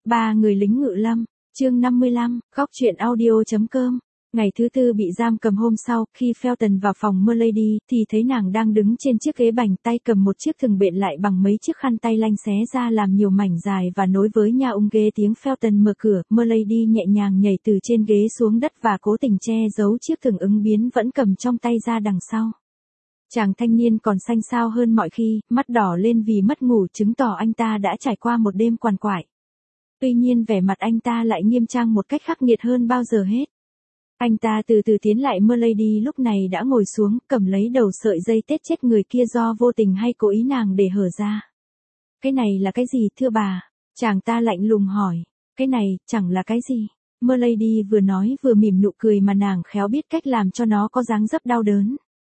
Ba người lính ngự lâm, chương 55, góc truyện audio.com. Ngày thứ tư bị giam cầm hôm sau, khi Felton vào phòng Merlady, thì thấy nàng đang đứng trên chiếc ghế bành, tay cầm một chiếc thừng bện lại bằng mấy chiếc khăn tay lanh xé ra làm nhiều mảnh dài và nối với nhau ghế. Tiếng Felton mở cửa, Merlady nhẹ nhàng nhảy từ trên ghế xuống đất và cố tình che giấu chiếc thừng ứng biến vẫn cầm trong tay ra đằng sau. Chàng thanh niên còn xanh xao hơn mọi khi, mắt đỏ lên vì mất ngủ, chứng tỏ anh ta đã trải qua một đêm quằn quại. Tuy nhiên vẻ mặt anh ta lại nghiêm trang một cách khắc nghiệt hơn bao giờ hết. Anh ta từ từ tiến lại Merlady lúc này đã ngồi xuống, cầm lấy đầu sợi dây tết chết người kia do vô tình hay cố ý nàng để hở ra. Cái này là cái gì thưa bà? Chàng ta lạnh lùng hỏi. Cái này, chẳng là cái gì. Merlady vừa nói vừa mỉm nụ cười mà nàng khéo biết cách làm cho nó có dáng dấp đau đớn.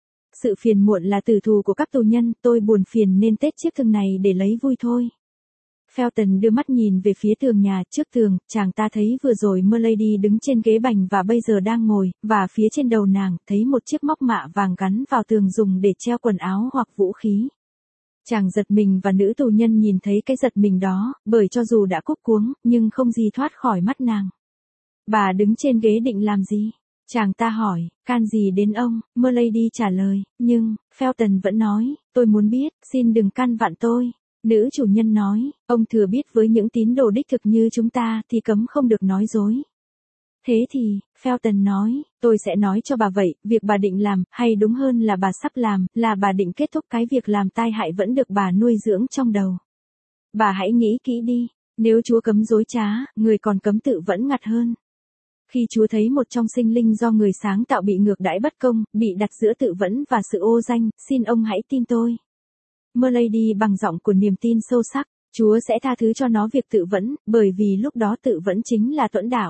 Sự phiền muộn là tử thù của các tù nhân, tôi buồn phiền nên tết chiếc thừng này để lấy vui thôi. Felton đưa mắt nhìn về phía tường nhà, trước tường, chàng ta thấy vừa rồi Merlady đứng trên ghế bành và bây giờ đang ngồi, và phía trên đầu nàng, thấy một chiếc móc mạ vàng gắn vào tường dùng để treo quần áo hoặc vũ khí. Chàng giật mình và nữ tù nhân nhìn thấy cái giật mình đó, bởi cho dù đã cúp cuống, nhưng không gì thoát khỏi mắt nàng. Bà đứng trên ghế định làm gì? Chàng ta hỏi, can gì đến ông? Merlady trả lời, nhưng, Felton vẫn nói, tôi muốn biết, xin đừng can vặn tôi. Nữ chủ nhân nói, ông thừa biết với những tín đồ đích thực như chúng ta thì cấm không được nói dối. Thế thì, Felton nói, tôi sẽ nói cho bà vậy, việc bà định làm, hay đúng hơn là bà sắp làm, là bà định kết thúc cái việc làm tai hại vẫn được bà nuôi dưỡng trong đầu. Bà hãy nghĩ kỹ đi, nếu Chúa cấm dối trá, người còn cấm tự vẫn ngặt hơn. Khi Chúa thấy một trong sinh linh do người sáng tạo bị ngược đãi bất công, bị đặt giữa tự vẫn và sự ô danh, xin ông hãy tin tôi. Merlady bằng giọng của niềm tin sâu sắc, Chúa sẽ tha thứ cho nó việc tự vẫn, bởi vì lúc đó tự vẫn chính là tuẫn đạo.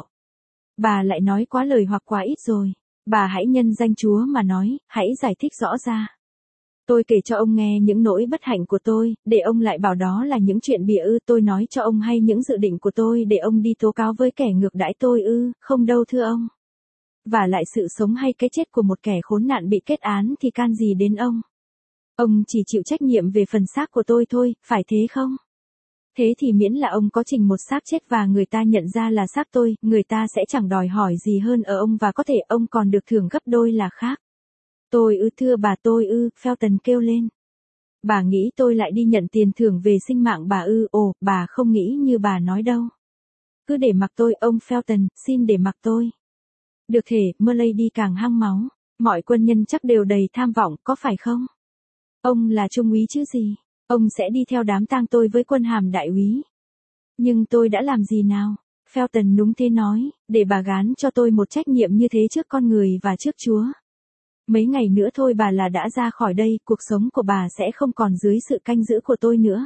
Bà lại nói quá lời hoặc quá ít rồi. Bà hãy nhân danh Chúa mà nói, hãy giải thích rõ ra. Tôi kể cho ông nghe những nỗi bất hạnh của tôi, để ông lại bảo đó là những chuyện bịa ư? Tôi nói cho ông hay những dự định của tôi để ông đi tố cáo với kẻ ngược đãi tôi ư? Không đâu thưa ông. Và lại sự sống hay cái chết của một kẻ khốn nạn bị kết án thì can gì đến ông? Ông chỉ chịu trách nhiệm về phần xác của tôi thôi, phải thế không? Thế thì miễn là ông có trình một xác chết và người ta nhận ra là xác tôi, người ta sẽ chẳng đòi hỏi gì hơn ở ông và có thể ông còn được thưởng gấp đôi là khác. Tôi ư? Thưa bà, tôi ư? Felton kêu lên. Bà nghĩ tôi lại đi nhận tiền thưởng về sinh mạng bà ư? Ồ, bà không nghĩ như bà nói đâu. Cứ để mặc tôi, ông Felton, xin để mặc tôi. Được thể, Merlady càng hăng máu. Mọi quân nhân chắc đều đầy tham vọng, có phải không? Ông là trung úy chứ gì? Ông sẽ đi theo đám tang tôi với quân hàm đại úy. Nhưng tôi đã làm gì nào? Felton núng thế nói, để bà gán cho tôi một trách nhiệm như thế trước con người và trước Chúa. Mấy ngày nữa thôi bà là đã ra khỏi đây, cuộc sống của bà sẽ không còn dưới sự canh giữ của tôi nữa.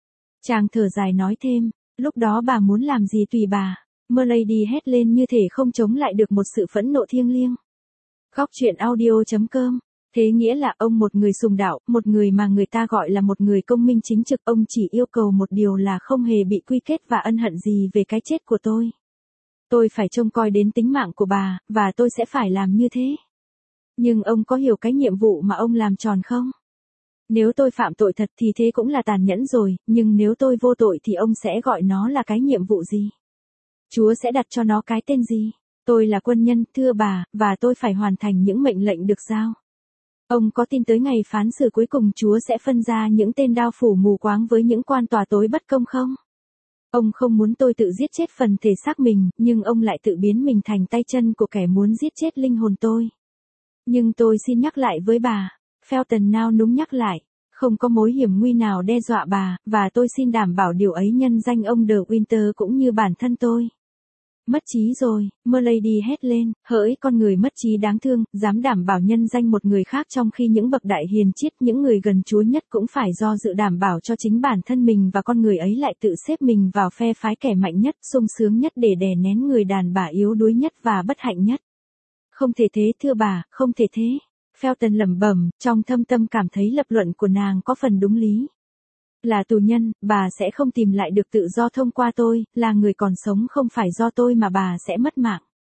Chàng thở dài nói thêm, lúc đó bà muốn làm gì tùy bà. Merlady hét lên như thể không chống lại được một sự phẫn nộ thiêng liêng. Góc truyện audio.com. Thế nghĩa là ông một người sùng đạo, một người mà người ta gọi là một người công minh chính trực, ông chỉ yêu cầu một điều là không hề bị quy kết và ân hận gì về cái chết của tôi. Tôi phải trông coi đến tính mạng của bà, và tôi sẽ phải làm như thế. Nhưng ông có hiểu cái nhiệm vụ mà ông làm tròn không? Nếu tôi phạm tội thật thì thế cũng là tàn nhẫn rồi, nhưng nếu tôi vô tội thì ông sẽ gọi nó là cái nhiệm vụ gì? Chúa sẽ đặt cho nó cái tên gì? Tôi là quân nhân, thưa bà, và tôi phải hoàn thành những mệnh lệnh được giao. Ông có tin tới ngày phán xử cuối cùng Chúa sẽ phân ra những tên đao phủ mù quáng với những quan tòa tối bất công không? Ông không muốn tôi tự giết chết phần thể xác mình, nhưng ông lại tự biến mình thành tay chân của kẻ muốn giết chết linh hồn tôi. Nhưng tôi xin nhắc lại với bà, Felton nao núng nhắc lại, không có mối hiểm nguy nào đe dọa bà, và tôi xin đảm bảo điều ấy nhân danh ông De Winter cũng như bản thân tôi. Mất trí rồi, Merlady hét lên, hỡi con người mất trí đáng thương, dám đảm bảo nhân danh một người khác trong khi những bậc đại hiền triết, những người gần Chúa nhất cũng phải do dự đảm bảo cho chính bản thân mình và con người ấy lại tự xếp mình vào phe phái kẻ mạnh nhất, sung sướng nhất để đè nén người đàn bà yếu đuối nhất và bất hạnh nhất. Không thể thế thưa bà, không thể thế. Felton lẩm bẩm, trong thâm tâm cảm thấy lập luận của nàng có phần đúng lý. Là tù nhân, bà sẽ không tìm lại được tự do thông qua tôi, là người còn sống không phải do tôi mà bà sẽ mất mạng.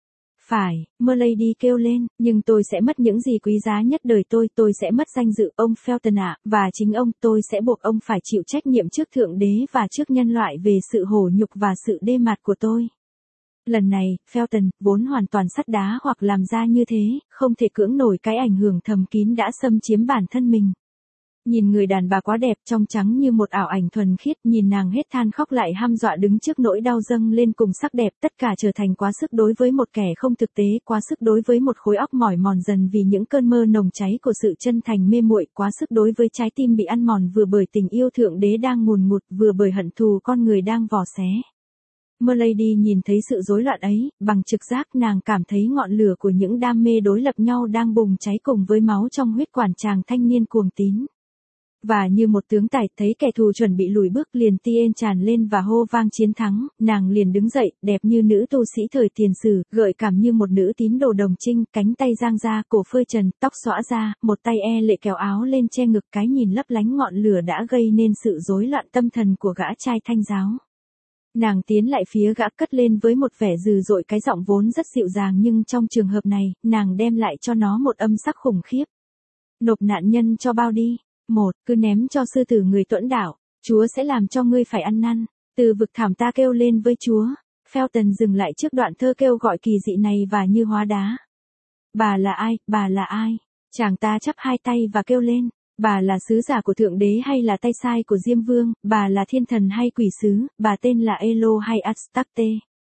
Phải, Milady kêu lên, nhưng tôi sẽ mất những gì quý giá nhất đời tôi sẽ mất danh dự ông Felton ạ, và chính ông, tôi sẽ buộc ông phải chịu trách nhiệm trước Thượng Đế và trước nhân loại về sự hổ nhục và sự đê mạt của tôi. Lần này, Felton, vốn hoàn toàn sắt đá hoặc làm ra như thế, không thể cưỡng nổi cái ảnh hưởng thầm kín đã xâm chiếm bản thân mình. Nhìn người đàn bà quá đẹp trong trắng như một ảo ảnh thuần khiết, nhìn nàng hết than khóc lại hăm dọa đứng trước nỗi đau dâng lên cùng sắc đẹp, tất cả trở thành quá sức đối với một kẻ không thực tế, quá sức đối với một khối óc mỏi mòn dần vì những cơn mơ nồng cháy của sự chân thành mê muội, quá sức đối với trái tim bị ăn mòn vừa bởi tình yêu Thượng Đế đang ngùn ngụt, vừa bởi hận thù con người đang vò xé. Milady nhìn thấy sự rối loạn ấy, bằng trực giác nàng cảm thấy ngọn lửa của những đam mê đối lập nhau đang bùng cháy cùng với máu trong huyết quản chàng thanh niên cuồng tín. Và như một tướng tài thấy kẻ thù chuẩn bị lùi bước liền tiên tràn lên và hô vang chiến thắng, nàng liền đứng dậy, đẹp như nữ tu sĩ thời tiền sử, gợi cảm như một nữ tín đồ đồng trinh, cánh tay giang ra, cổ phơi trần, tóc xõa ra, một tay lệ kéo áo lên che ngực, cái nhìn lấp lánh ngọn lửa đã gây nên sự rối loạn tâm thần của gã trai Thanh giáo. Nàng tiến lại phía gã cất lên với một vẻ dữ dội cái giọng vốn rất dịu dàng nhưng trong trường hợp này, nàng đem lại cho nó một âm sắc khủng khiếp. Nộp nạn nhân cho bao đi. Cứ ném cho sư tử người tuẫn đảo, Chúa sẽ làm cho ngươi phải ăn năn. Từ vực thẳm ta kêu lên với Chúa. Felton dừng lại trước đoạn thơ kêu gọi kỳ dị này và như hóa đá. Bà là ai, bà là ai? Chàng ta chắp hai tay và kêu lên. Bà là sứ giả của Thượng Đế hay là tay sai của Diêm Vương, bà là thiên thần hay quỷ sứ, bà tên là Elo hay Astarte.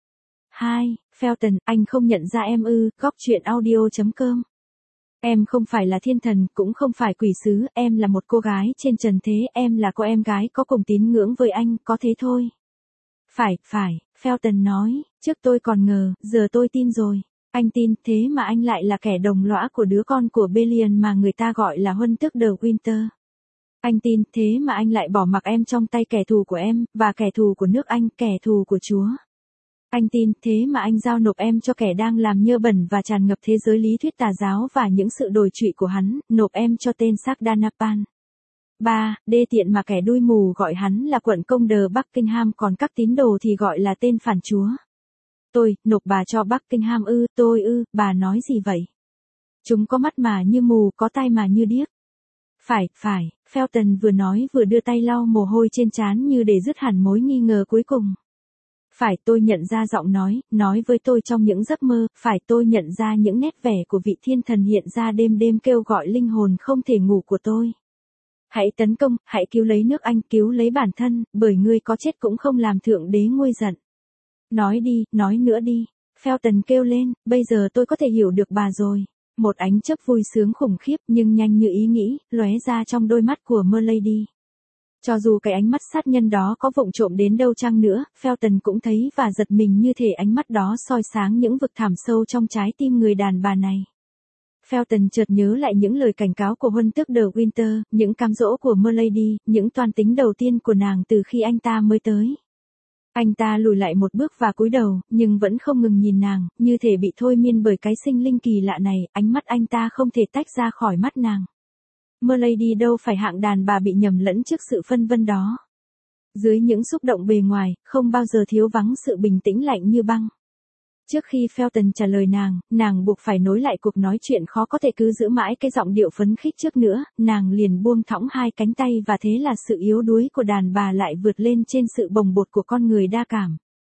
2. Felton, anh không nhận ra em ư, góc truyện audio.com. Em không phải là thiên thần, cũng không phải quỷ sứ, em là một cô gái trên trần thế, em là cô em gái có cùng tín ngưỡng với anh, có thế thôi. Phải, Felton nói, trước tôi còn ngờ, giờ tôi tin rồi. Anh tin, thế mà anh lại là kẻ đồng lõa của đứa con của Belial mà người ta gọi là Huân Tước de Winter. Anh tin, thế mà anh lại bỏ mặc em trong tay kẻ thù của em, và kẻ thù của nước Anh, kẻ thù của Chúa. Anh tin, thế mà anh giao nộp em cho kẻ đang làm nhơ bẩn và tràn ngập thế giới lý thuyết tà giáo và những sự đồi trụy của hắn, nộp em cho tên Sardanapal. 3. Đê tiện mà kẻ đuôi mù gọi hắn là quận công đờ Buckingham còn các tín đồ thì gọi là tên phản Chúa. Tôi, nộp bà cho Buckingham ư, tôi ư, bà nói gì vậy? Chúng có mắt mà như mù, có tai mà như điếc. Phải, Felton vừa nói vừa đưa tay lau mồ hôi trên trán như để dứt hẳn mối nghi ngờ cuối cùng. Phải, tôi nhận ra giọng nói với tôi trong những giấc mơ, phải, tôi nhận ra những nét vẻ của vị thiên thần hiện ra đêm đêm kêu gọi linh hồn không thể ngủ của tôi. Hãy tấn công, hãy cứu lấy nước Anh, cứu lấy bản thân, bởi ngươi có chết cũng không làm Thượng Đế nguôi giận. Nói đi, nói nữa đi. Felton kêu lên, bây giờ tôi có thể hiểu được bà rồi. Một ánh chớp vui sướng khủng khiếp nhưng nhanh như ý nghĩ, lóe ra trong đôi mắt của Milady. Cho dù cái ánh mắt sát nhân đó có vụng trộm đến đâu chăng nữa, Felton cũng thấy và giật mình như thể ánh mắt đó soi sáng những vực thẳm sâu trong trái tim người đàn bà này. Felton chợt nhớ lại những lời cảnh cáo của Huân Tước de Winter, những cám dỗ của Milady, những toan tính đầu tiên của nàng từ khi anh ta mới tới. Anh ta lùi lại một bước và cúi đầu, nhưng vẫn không ngừng nhìn nàng, như thể bị thôi miên bởi cái sinh linh kỳ lạ này, ánh mắt anh ta không thể tách ra khỏi mắt nàng. Milady đâu phải hạng đàn bà bị nhầm lẫn trước sự phân vân đó. Dưới những xúc động bề ngoài, không bao giờ thiếu vắng sự bình tĩnh lạnh như băng. Trước khi Felton trả lời nàng buộc phải nối lại cuộc nói chuyện khó có thể cứ giữ mãi cái giọng điệu phấn khích trước nữa, nàng liền buông thõng hai cánh tay và thế là sự yếu đuối của đàn bà lại vượt lên trên sự bồng bột của con người đa cảm.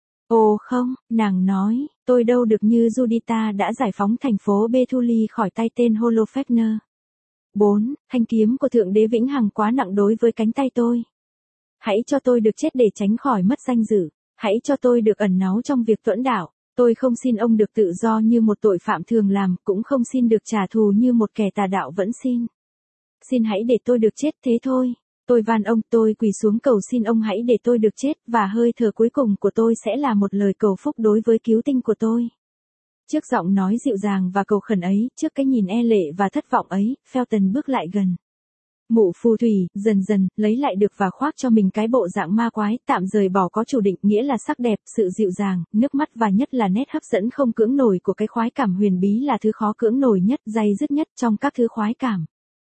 Ồ không, nàng nói, tôi đâu được như Juditha đã giải phóng thành phố Bethuli khỏi tay tên Holofernes. 4. Thanh kiếm của Thượng Đế vĩnh hằng quá nặng đối với cánh tay tôi. Hãy cho tôi được chết để tránh khỏi mất danh dự. Hãy cho tôi được ẩn náu trong việc tuẫn đảo. Tôi không xin ông được tự do như một tội phạm thường làm, cũng không xin được trả thù như một kẻ tà đạo vẫn xin. Xin hãy để tôi được chết thế thôi. Tôi van ông, tôi quỳ xuống cầu xin ông hãy để tôi được chết, và hơi thở cuối cùng của tôi sẽ là một lời cầu phúc đối với cứu tinh của tôi. Trước giọng nói dịu dàng và cầu khẩn ấy, trước cái nhìn e lệ và thất vọng ấy, Felton bước lại gần. Mụ phù thủy, dần dần, lấy lại được và khoác cho mình cái bộ dạng ma quái, tạm rời bỏ có chủ định, nghĩa là sắc đẹp, sự dịu dàng, nước mắt và nhất là nét hấp dẫn không cưỡng nổi của cái khoái cảm huyền bí là thứ khó cưỡng nổi nhất, day dứt nhất trong các thứ khoái cảm.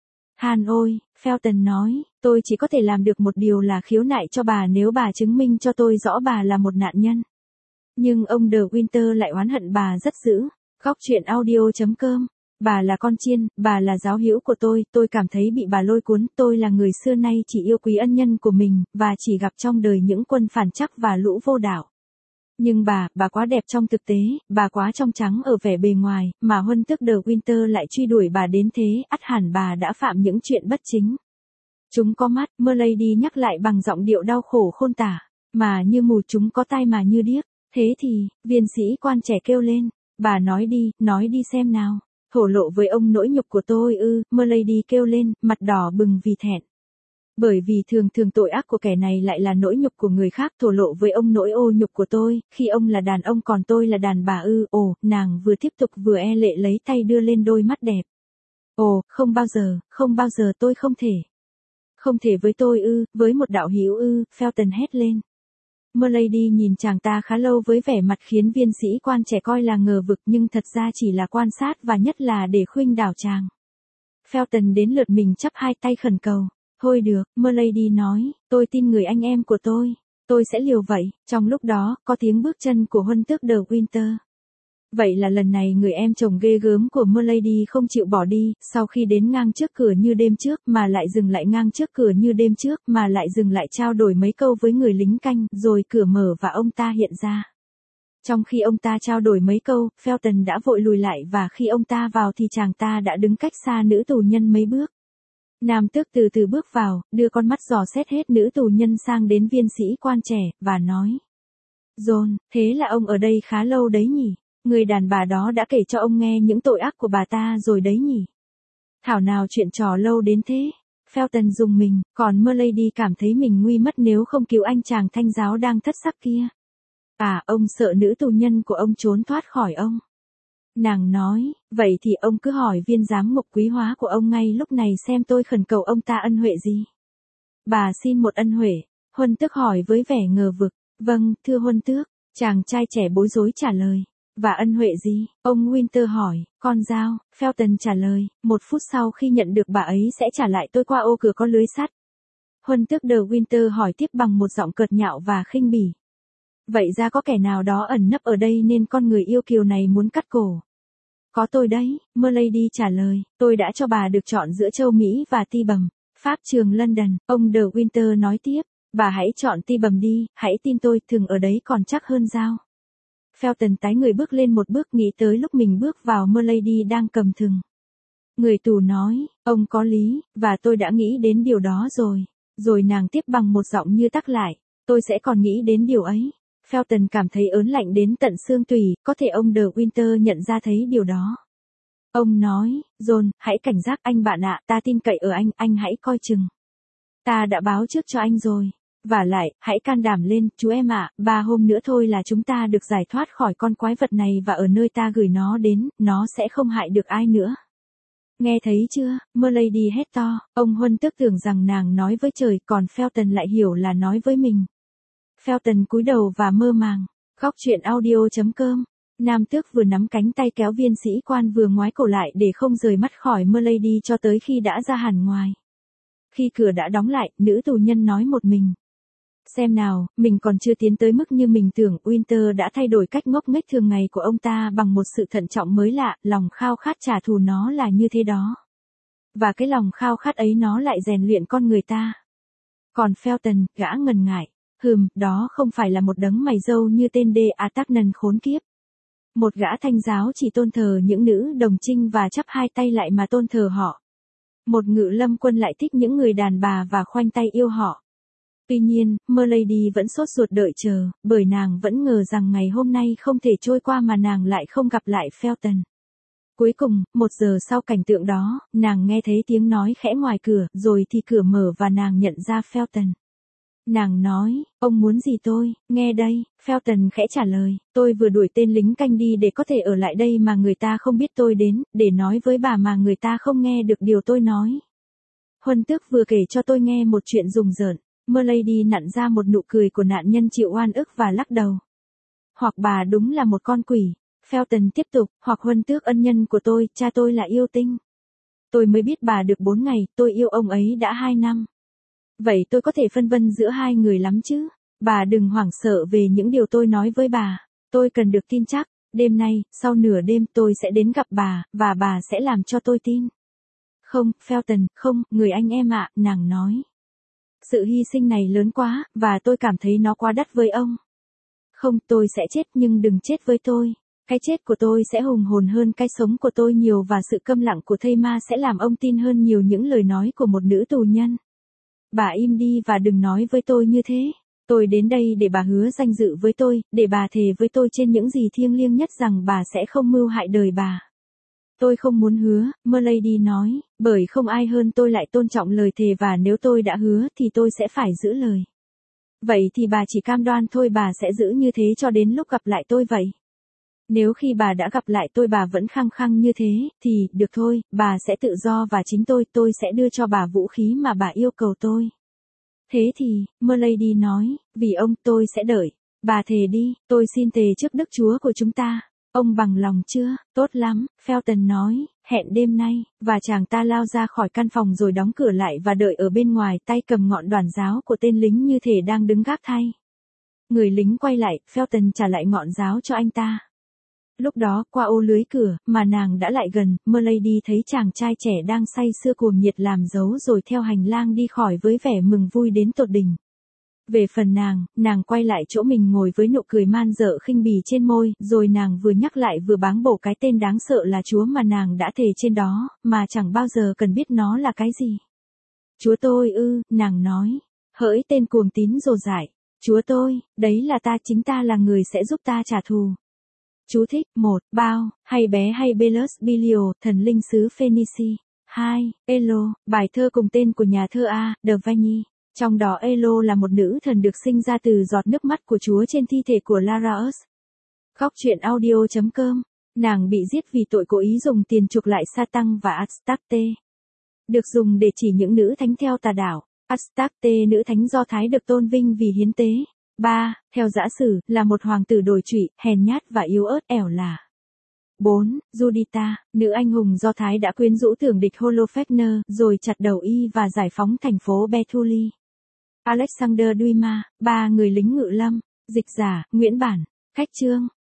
Han ôi, Felton nói, tôi chỉ có thể làm được một điều là khiếu nại cho bà nếu bà chứng minh cho tôi rõ bà là một nạn nhân. Nhưng ông de Winter lại oán hận bà rất dữ. Góc truyện audio.com. Bà là con chiên, bà là giáo hữu của tôi cảm thấy bị bà lôi cuốn, tôi là người xưa nay chỉ yêu quý ân nhân của mình, và chỉ gặp trong đời những quân phản chắc và lũ vô đạo. Nhưng bà quá đẹp trong thực tế, bà quá trong trắng ở vẻ bề ngoài, mà Huân Tước de Winter lại truy đuổi bà đến thế, ắt hẳn bà đã phạm những chuyện bất chính. Chúng có mắt, Milady nhắc lại bằng giọng điệu đau khổ khôn tả, mà như mù, chúng có tai mà như điếc. Thế thì, viên sĩ quan trẻ kêu lên, bà nói đi xem nào. Thổ lộ với ông nỗi nhục của tôi ư? Milady kêu lên, mặt đỏ bừng vì thẹn. Bởi vì thường tội ác của kẻ này lại là nỗi nhục của người khác. Thổ lộ với ông nỗi ô nhục của tôi, khi ông là đàn ông còn tôi là đàn bà ư? Ồ, nàng vừa tiếp tục vừa e lệ lấy tay đưa lên đôi mắt đẹp. Ồ, không bao giờ tôi không thể. Không thể với tôi ư? Với một đạo hữu ư? Felton hét lên. Milady nhìn chàng ta khá lâu với vẻ mặt khiến viên sĩ quan trẻ coi là ngờ vực, nhưng thật ra chỉ là quan sát và nhất là để khuynh đảo chàng. Felton đến lượt mình chắp hai tay khẩn cầu. Thôi được, Milady nói, tôi tin người anh em của tôi sẽ liều vậy. Trong lúc đó, có tiếng bước chân của Huân Tước de Winter. Vậy là lần này người em chồng ghê gớm của Milady không chịu bỏ đi, sau khi đến ngang trước cửa như đêm trước mà lại dừng lại, ngang trước cửa như đêm trước mà lại dừng lại, trao đổi mấy câu với người lính canh, rồi cửa mở và ông ta hiện ra. Trong khi ông ta trao đổi mấy câu, Felton đã vội lùi lại, và khi ông ta vào thì chàng ta đã đứng cách xa nữ tù nhân mấy bước. Nam tước từ từ bước vào, đưa con mắt dò xét hết nữ tù nhân sang đến viên sĩ quan trẻ, và nói. John, thế là ông ở đây khá lâu đấy nhỉ? Người đàn bà đó đã kể cho ông nghe những tội ác của bà ta rồi đấy nhỉ? Thảo nào chuyện trò lâu đến thế? Felton rùng mình, còn Milady cảm thấy mình nguy mất nếu không cứu anh chàng thanh giáo đang thất sắc kia. À, ông sợ nữ tù nhân của ông trốn thoát khỏi ông. Nàng nói, vậy thì ông cứ hỏi viên giám ngục quý hóa của ông ngay lúc này xem tôi khẩn cầu ông ta ân huệ gì. Bà xin một ân huệ. Huân Tước hỏi với vẻ ngờ vực. Vâng, thưa Huân Tước. Chàng trai trẻ bối rối trả lời. Và ân huệ gì? Ông Winter hỏi. Con dao. Felton trả lời. 1 phút sau khi nhận được bà ấy sẽ trả lại tôi qua ô cửa có lưới sắt. Huân Tước de Winter hỏi tiếp bằng một giọng cợt nhạo và khinh bỉ. Vậy ra có kẻ nào đó ẩn nấp ở đây nên con người yêu kiều này muốn cắt cổ. Có tôi đấy, Milady trả lời, tôi đã cho bà được chọn giữa châu Mỹ và Ti Bầm, Pháp trường London. Ông de Winter nói tiếp, bà hãy chọn Ti Bầm đi, hãy tin tôi, thừng ở đấy còn chắc hơn dao. Felton tái người bước lên một bước, nghĩ tới lúc mình bước vào Milady đang cầm thừng. Người tù nói, ông có lý, và tôi đã nghĩ đến điều đó rồi. Rồi nàng tiếp bằng một giọng như tắc lại, tôi sẽ còn nghĩ đến điều ấy. Felton cảm thấy ớn lạnh đến tận xương tủy, có thể ông de Winter nhận ra thấy điều đó. Ông nói, John, hãy cảnh giác anh bạn ạ, ta tin cậy ở anh hãy coi chừng. Ta đã báo trước cho anh rồi. Vả lại, hãy can đảm lên, chú em ạ, 3 hôm nữa thôi là chúng ta được giải thoát khỏi con quái vật này và ở nơi ta gửi nó đến, nó sẽ không hại được ai nữa. Nghe thấy chưa? Milady hét to, ông Huân Tước tưởng rằng nàng nói với trời, còn Felton lại hiểu là nói với mình. Felton cúi đầu và mơ màng. Góc truyện audio.com. Nam tước vừa nắm cánh tay kéo viên sĩ quan vừa ngoái cổ lại để không rời mắt khỏi Milady cho tới khi đã ra hẳn ngoài. Khi cửa đã đóng lại, nữ tù nhân nói một mình. Xem nào, mình còn chưa tiến tới mức như mình tưởng. Winter đã thay đổi cách ngốc nghếch thường ngày của ông ta bằng một sự thận trọng mới lạ, lòng khao khát trả thù nó là như thế đó. Và cái lòng khao khát ấy nó lại rèn luyện con người ta. Còn Felton, gã ngần ngại. Đó không phải là một đấng mày râu như tên D'Artagnan khốn kiếp. Một gã thanh giáo chỉ tôn thờ những nữ đồng trinh và chắp hai tay lại mà tôn thờ họ. Một ngự lâm quân lại thích những người đàn bà và khoanh tay yêu họ. Tuy nhiên, Milady vẫn sốt ruột đợi chờ, bởi nàng vẫn ngờ rằng ngày hôm nay không thể trôi qua mà nàng lại không gặp lại Felton. Cuối cùng, 1 giờ sau cảnh tượng đó, nàng nghe thấy tiếng nói khẽ ngoài cửa, rồi thì cửa mở và nàng nhận ra Felton. Nàng nói, ông muốn gì tôi, nghe đây, Felton khẽ trả lời, tôi vừa đuổi tên lính canh đi để có thể ở lại đây mà người ta không biết tôi đến, để nói với bà mà người ta không nghe được điều tôi nói. Huân Tước vừa kể cho tôi nghe một chuyện rùng rợn. Milady nặn ra một nụ cười của nạn nhân chịu oan ức và lắc đầu. Hoặc bà đúng là một con quỷ. Felton tiếp tục, hoặc Huân Tước ân nhân của tôi, cha tôi là yêu tinh. Tôi mới biết bà được 4 ngày, tôi yêu ông ấy đã 2 năm. Vậy tôi có thể phân vân giữa hai người lắm chứ. Bà đừng hoảng sợ về những điều tôi nói với bà. Tôi cần được tin chắc. Đêm nay, sau nửa đêm tôi sẽ đến gặp bà, và bà sẽ làm cho tôi tin. Không, Felton, không, người anh em ạ, nàng nói. Sự hy sinh này lớn quá, và tôi cảm thấy nó quá đắt với ông. Không, tôi sẽ chết nhưng đừng chết với tôi. Cái chết của tôi sẽ hùng hồn hơn cái sống của tôi nhiều và sự câm lặng của thây ma sẽ làm ông tin hơn nhiều những lời nói của một nữ tù nhân. Bà im đi và đừng nói với tôi như thế. Tôi đến đây để bà hứa danh dự với tôi, để bà thề với tôi trên những gì thiêng liêng nhất rằng bà sẽ không mưu hại đời bà. Tôi không muốn hứa, Milady nói, bởi không ai hơn tôi lại tôn trọng lời thề và nếu tôi đã hứa thì tôi sẽ phải giữ lời. Vậy thì bà chỉ cam đoan thôi bà sẽ giữ như thế cho đến lúc gặp lại tôi vậy. Nếu khi bà đã gặp lại tôi bà vẫn khăng khăng như thế, thì, được thôi, bà sẽ tự do và chính tôi sẽ đưa cho bà vũ khí mà bà yêu cầu tôi. Thế thì, Milady nói, vì ông tôi sẽ đợi. Bà thề đi, tôi xin thề trước Đức Chúa của chúng ta. Ông bằng lòng chưa? Tốt lắm, Felton nói, hẹn đêm nay, và chàng ta lao ra khỏi căn phòng rồi đóng cửa lại và đợi ở bên ngoài tay cầm ngọn đoản giáo của tên lính như thể đang đứng gác thay. Người lính quay lại, Felton trả lại ngọn giáo cho anh ta. Lúc đó, qua ô lưới cửa, mà nàng đã lại gần, Milady thấy chàng trai trẻ đang say sưa cuồng nhiệt làm dấu rồi theo hành lang đi khỏi với vẻ mừng vui đến tột đỉnh. Về phần nàng quay lại chỗ mình ngồi với nụ cười man dợ khinh bỉ trên môi, rồi nàng vừa nhắc lại vừa báng bổ cái tên đáng sợ là Chúa mà nàng đã thề trên đó, mà chẳng bao giờ cần biết nó là cái gì. Chúa tôi nàng nói, hỡi tên cuồng tín rồ dại, Chúa tôi, đấy là ta chính ta là người sẽ giúp ta trả thù. Chú thích, 1. Bao, hay bé hay Belus Bilio, thần linh xứ Phoenici. 2. Elo, bài thơ cùng tên của nhà thơ A. de Vigny. Trong đó Elo là một nữ thần được sinh ra từ giọt nước mắt của Chúa trên thi thể của Laraus. Góc truyện audio.com. Nàng bị giết vì tội cố ý dùng tiền chuộc lại Satan và Astarte. Được dùng để chỉ những nữ thánh theo tà đạo. Astarte nữ thánh Do Thái được tôn vinh vì hiến tế. 3. Theo giả sử, là một hoàng tử đồi trụy, hèn nhát và yếu ớt ẻo lả. 4. Juditha, nữ anh hùng Do Thái đã quyến rũ tưởng địch Holofernes, rồi chặt đầu y và giải phóng thành phố Bethuli. Alexander Dumas, 3 người lính ngự lâm. Dịch giả, Nguyễn Bản. Khách chương.